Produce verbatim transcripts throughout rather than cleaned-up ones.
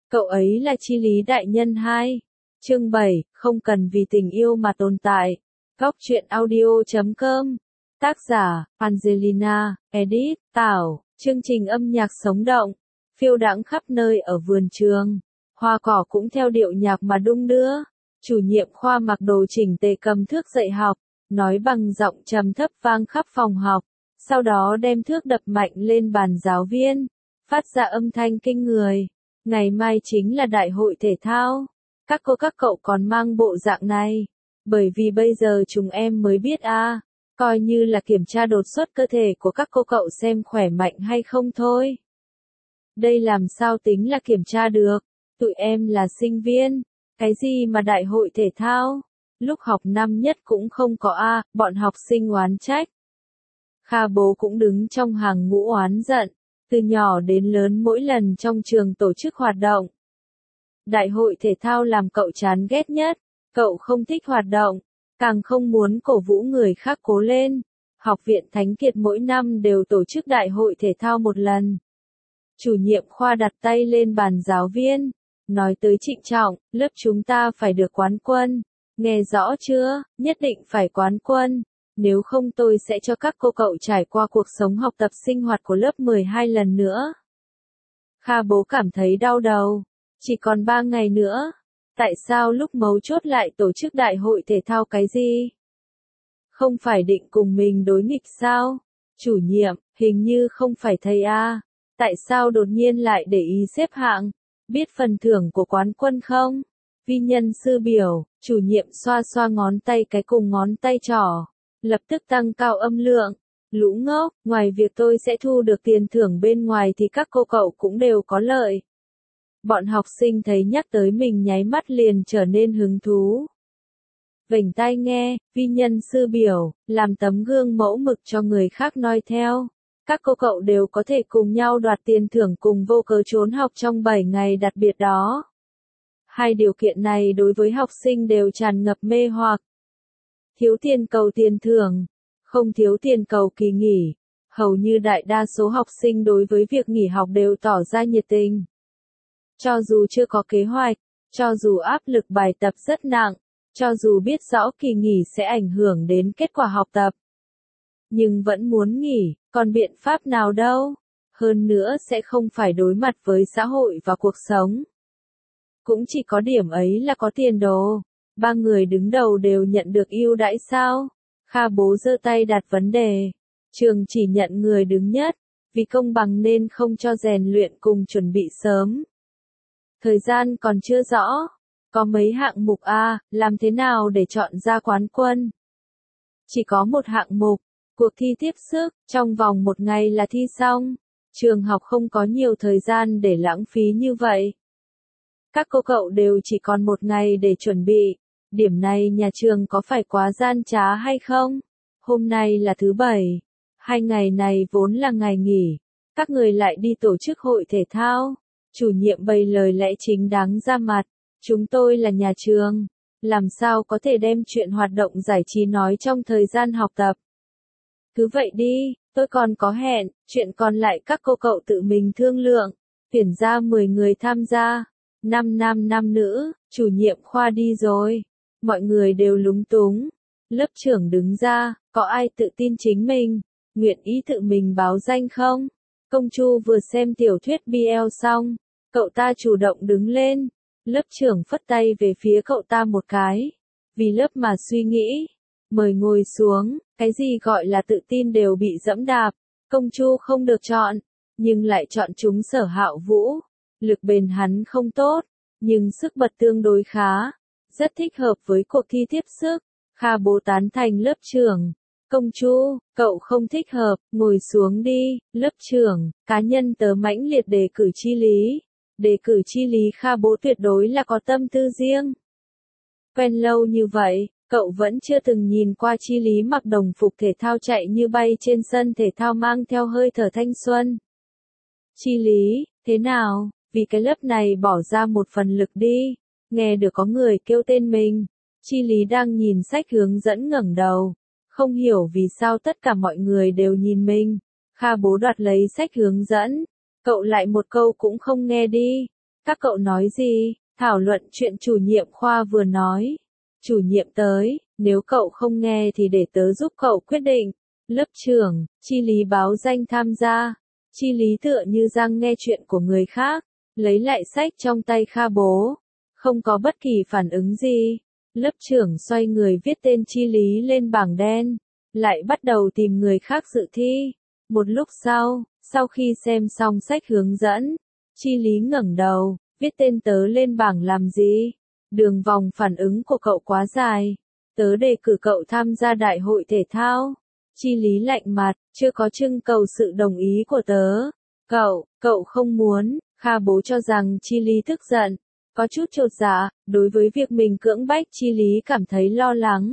Cậu ấy là Chi Lý đại nhân hai. Chương bảy, không cần vì tình yêu mà tồn tại. Góc truyện audio chấm com. Tác giả, Angelina, edit, Tảo, chương trình âm nhạc sống động, phiêu đãng khắp nơi ở vườn trường. Hoa cỏ cũng theo điệu nhạc mà đung đưa. Chủ nhiệm khoa mặc đồ chỉnh tề cầm thước dạy học, nói bằng giọng trầm thấp vang khắp phòng học, sau đó đem thước đập mạnh lên bàn giáo viên, phát ra âm thanh kinh người. Ngày mai chính là đại hội thể thao. Các cô các cậu còn mang bộ dạng này, bởi vì bây giờ chúng em mới biết à, coi như là kiểm tra đột xuất cơ thể của các cô cậu xem khỏe mạnh hay không thôi. Đây làm sao tính là kiểm tra được, tụi em là sinh viên, cái gì mà đại hội thể thao, lúc học năm nhất cũng không có a, à, bọn học sinh oán trách. Kha bố cũng đứng trong hàng ngũ oán giận, từ nhỏ đến lớn mỗi lần trong trường tổ chức hoạt động. Đại hội thể thao làm cậu chán ghét nhất, cậu không thích hoạt động, càng không muốn cổ vũ người khác cố lên. Học viện Thánh Kiệt mỗi năm đều tổ chức đại hội thể thao một lần. Chủ nhiệm khoa đặt tay lên bàn giáo viên, nói tới trịnh trọng, lớp chúng ta phải được quán quân. Nghe rõ chưa, nhất định phải quán quân, nếu không tôi sẽ cho các cô cậu trải qua cuộc sống học tập sinh hoạt của lớp mười hai lần nữa. Kha bố cảm thấy đau đầu, chỉ còn ba ngày nữa, tại sao lúc mấu chốt lại tổ chức đại hội thể thao cái gì? Không phải định cùng mình đối nghịch sao? Chủ nhiệm, hình như không phải thầy a, tại sao đột nhiên lại để ý xếp hạng? Biết phần thưởng của quán quân không? Vi nhân sư biểu, chủ nhiệm xoa xoa ngón tay cái cùng ngón tay trỏ, lập tức tăng cao âm lượng. Lũ ngốc, ngoài việc tôi sẽ thu được tiền thưởng bên ngoài thì các cô cậu cũng đều có lợi. Bọn học sinh thấy nhắc tới mình nháy mắt liền trở nên hứng thú. Vểnh tai nghe, vi nhân sư biểu, làm tấm gương mẫu mực cho người khác noi theo. Các cô cậu đều có thể cùng nhau đoạt tiền thưởng cùng vô cớ trốn học trong bảy ngày đặc biệt đó. Hai điều kiện này đối với học sinh đều tràn ngập mê hoặc. Thiếu tiền cầu tiền thưởng, không thiếu tiền cầu kỳ nghỉ. Hầu như đại đa số học sinh đối với việc nghỉ học đều tỏ ra nhiệt tình. Cho dù chưa có kế hoạch, cho dù áp lực bài tập rất nặng, cho dù biết rõ kỳ nghỉ sẽ ảnh hưởng đến kết quả học tập, nhưng vẫn muốn nghỉ, còn biện pháp nào đâu, hơn nữa sẽ không phải đối mặt với xã hội và cuộc sống. Cũng chỉ có điểm ấy là có tiền đồ. Ba người đứng đầu đều nhận được ưu đãi sao? Kha bố giơ tay đặt vấn đề. Trường chỉ nhận người đứng nhất, vì công bằng nên không cho rèn luyện cùng chuẩn bị sớm. Thời gian còn chưa rõ, có mấy hạng mục a, làm thế nào để chọn ra quán quân? Chỉ có một hạng mục, cuộc thi tiếp sức, trong vòng một ngày là thi xong. Trường học không có nhiều thời gian để lãng phí như vậy. Các cô cậu đều chỉ còn một ngày để chuẩn bị. Điểm này nhà trường có phải quá gian trá hay không? Hôm nay là thứ bảy. Hai ngày này vốn là ngày nghỉ. Các người lại đi tổ chức hội thể thao. Chủ nhiệm bày lời lẽ chính đáng ra mặt. Chúng tôi là nhà trường. Làm sao có thể đem chuyện hoạt động giải trí nói trong thời gian học tập? Cứ vậy đi, tôi còn có hẹn. Chuyện còn lại các cô cậu tự mình thương lượng. Tuyển ra mười người tham gia. Năm nam năm nữ, chủ nhiệm khoa đi rồi. Mọi người đều lúng túng. Lớp trưởng đứng ra, có ai tự tin chính mình, nguyện ý tự mình báo danh không? Công Chu vừa xem tiểu thuyết bê lờ xong, cậu ta chủ động đứng lên. Lớp trưởng phất tay về phía cậu ta một cái. Vì lớp mà suy nghĩ. Mời ngồi xuống, cái gì gọi là tự tin đều bị dẫm đạp. Công Chu không được chọn, nhưng lại chọn chúng Sở Hạo Vũ. Lực bền hắn không tốt, nhưng sức bật tương đối khá. Rất thích hợp với cuộc thi tiếp sức. Kha bố tán thành lớp trưởng. Công Chu, cậu không thích hợp, ngồi xuống đi. Lớp trưởng, cá nhân tớ mãnh liệt đề cử Chi Lý. Đề cử Chi Lý Kha bố tuyệt đối là có tâm tư riêng. Quen lâu như vậy, cậu vẫn chưa từng nhìn qua Chi Lý mặc đồng phục thể thao chạy như bay trên sân thể thao mang theo hơi thở thanh xuân. Chi Lý, thế nào? Vì cái lớp này bỏ ra một phần lực đi. Nghe được có người kêu tên mình. Chi Lý đang nhìn sách hướng dẫn ngẩng đầu. Không hiểu vì sao tất cả mọi người đều nhìn mình. Kha bố đoạt lấy sách hướng dẫn. Cậu lại một câu cũng không nghe đi. Các cậu nói gì? Thảo luận chuyện chủ nhiệm khoa vừa nói. Chủ nhiệm tới, nếu cậu không nghe thì để tớ giúp cậu quyết định. Lớp trưởng, Chi Lý báo danh tham gia. Chi Lý tựa như đang nghe chuyện của người khác, lấy lại sách trong tay Kha Bố. Không có bất kỳ phản ứng gì. Lớp trưởng xoay người viết tên Chi Lý lên bảng đen, lại bắt đầu tìm người khác dự thi. Một lúc sau, sau khi xem xong sách hướng dẫn, Chi Lý ngẩng đầu, viết tên tớ lên bảng làm gì? Đường vòng phản ứng của cậu quá dài. Tớ đề cử cậu tham gia đại hội thể thao. Chi Lý lạnh mặt, chưa có trưng cầu sự đồng ý của tớ. Cậu, cậu không muốn. Kha Bố cho rằng Chi Lý tức giận, có chút chột dạ, đối với việc mình cưỡng bách Chi Lý cảm thấy lo lắng.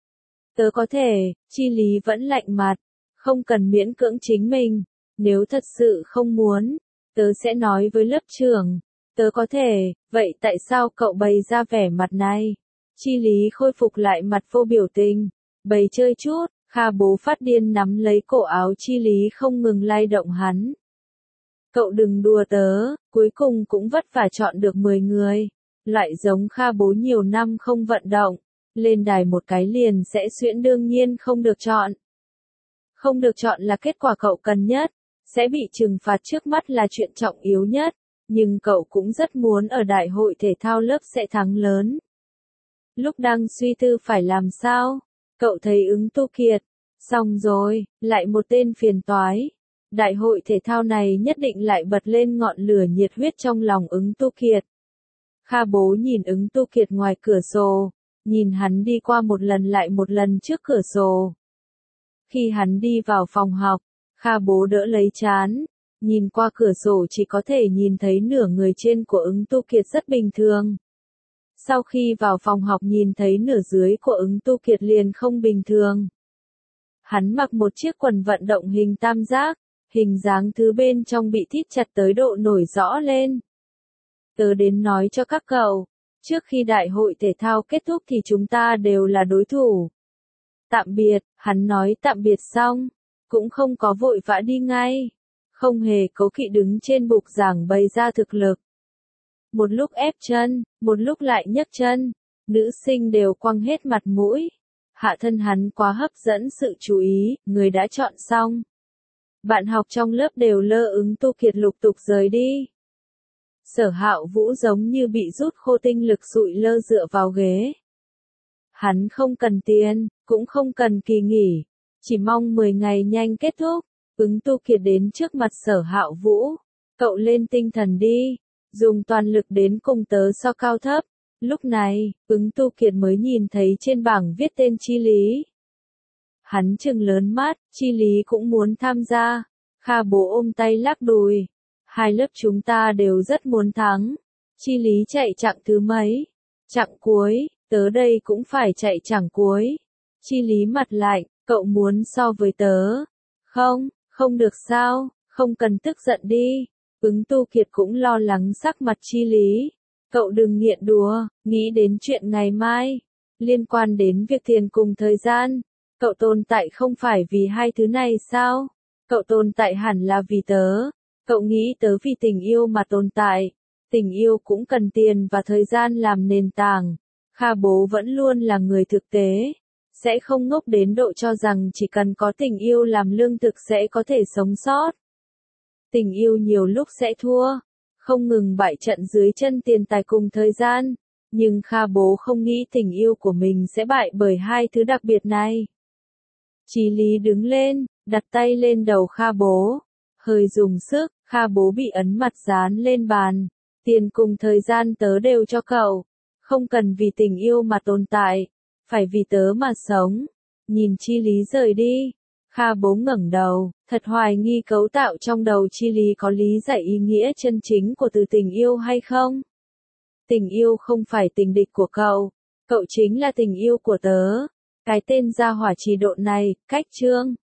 Tớ có thể, Chi Lý vẫn lạnh mặt, không cần miễn cưỡng chính mình, nếu thật sự không muốn, tớ sẽ nói với lớp trưởng. Tớ có thể, vậy tại sao cậu bày ra vẻ mặt này? Chi Lý khôi phục lại mặt vô biểu tình, bày chơi chút. Kha Bố phát điên nắm lấy cổ áo Chi Lý không ngừng lay động hắn. Cậu đừng đùa tớ, cuối cùng cũng vất vả chọn được mười người. Loại giống Kha Bố nhiều năm không vận động, lên đài một cái liền sẽ xuyễn đương nhiên không được chọn. Không được chọn là kết quả cậu cần nhất, sẽ bị trừng phạt trước mắt là chuyện trọng yếu nhất, nhưng cậu cũng rất muốn ở đại hội thể thao lớp sẽ thắng lớn. Lúc đang suy tư phải làm sao, cậu thấy Ứng Tu Kiệt, xong rồi, lại một tên phiền toái. Đại hội thể thao này nhất định lại bật lên ngọn lửa nhiệt huyết trong lòng Ứng Tu Kiệt. Kha Bố nhìn Ứng Tu Kiệt ngoài cửa sổ, nhìn hắn đi qua một lần lại một lần trước cửa sổ. Khi hắn đi vào phòng học, Kha Bố đỡ lấy trán, nhìn qua cửa sổ chỉ có thể nhìn thấy nửa người trên của Ứng Tu Kiệt rất bình thường. Sau khi vào phòng học nhìn thấy nửa dưới của Ứng Tu Kiệt liền không bình thường. Hắn mặc một chiếc quần vận động hình tam giác, hình dáng thứ bên trong bị thít chặt tới độ nổi rõ lên. Tớ đến nói cho các cậu, trước khi đại hội thể thao kết thúc thì chúng ta đều là đối thủ. Tạm biệt, hắn nói tạm biệt xong, cũng không có vội vã đi ngay, không hề cố kỵ đứng trên bục giảng bày ra thực lực. Một lúc ép chân, một lúc lại nhấc chân, nữ sinh đều quăng hết mặt mũi. Hạ thân hắn quá hấp dẫn sự chú ý, người đã chọn xong. Bạn học trong lớp đều lơ Ứng Tu Kiệt lục tục rời đi. Sở Hạo Vũ giống như bị rút khô tinh lực sụi lơ dựa vào ghế. Hắn không cần tiền, cũng không cần kỳ nghỉ, chỉ mong mười ngày nhanh kết thúc. Ứng Tu Kiệt đến trước mặt Sở Hạo Vũ. Cậu lên tinh thần đi, dùng toàn lực đến cùng tớ so cao thấp. Lúc này, Ứng Tu Kiệt mới nhìn thấy trên bảng viết tên Chi Lý. Hắn trừng lớn mắt, Chi Lý cũng muốn tham gia. Kha Bố ôm tay lắc đùi. Hai lớp chúng ta đều rất muốn thắng. Chi Lý chạy chặng thứ mấy? Chặng cuối, tớ đây cũng phải chạy chặng cuối. Chi Lý mặt lạnh, cậu muốn so với tớ? Không, không được sao, không cần tức giận đi. Ứng Tu Kiệt cũng lo lắng sắc mặt Chi Lý. Cậu đừng nghiện đùa, nghĩ đến chuyện ngày mai. Liên quan đến việc tiền cùng thời gian. Cậu tồn tại không phải vì hai thứ này sao? Cậu tồn tại hẳn là vì tớ. Cậu nghĩ tớ vì tình yêu mà tồn tại. Tình yêu cũng cần tiền và thời gian làm nền tảng. Kha Bố vẫn luôn là người thực tế. Sẽ không ngốc đến độ cho rằng chỉ cần có tình yêu làm lương thực sẽ có thể sống sót. Tình yêu nhiều lúc sẽ thua. Không ngừng bại trận dưới chân tiền tài cùng thời gian. Nhưng Kha Bố không nghĩ tình yêu của mình sẽ bại bởi hai thứ đặc biệt này. Chí Lý đứng lên, đặt tay lên đầu Kha Bố. Hơi dùng sức, Kha Bố bị ấn mặt dán lên bàn. Tiền cùng thời gian tớ đều cho cậu. Không cần vì tình yêu mà tồn tại. Phải vì tớ mà sống. Nhìn Chi Lý rời đi. Kha Bố ngẩng đầu, thật hoài nghi cấu tạo trong đầu Chi Lý có lý giải ý nghĩa chân chính của từ tình yêu hay không. Tình yêu không phải tình địch của cậu. Cậu chính là tình yêu của tớ. Cái tên gia hỏa trì độn này, cách chương.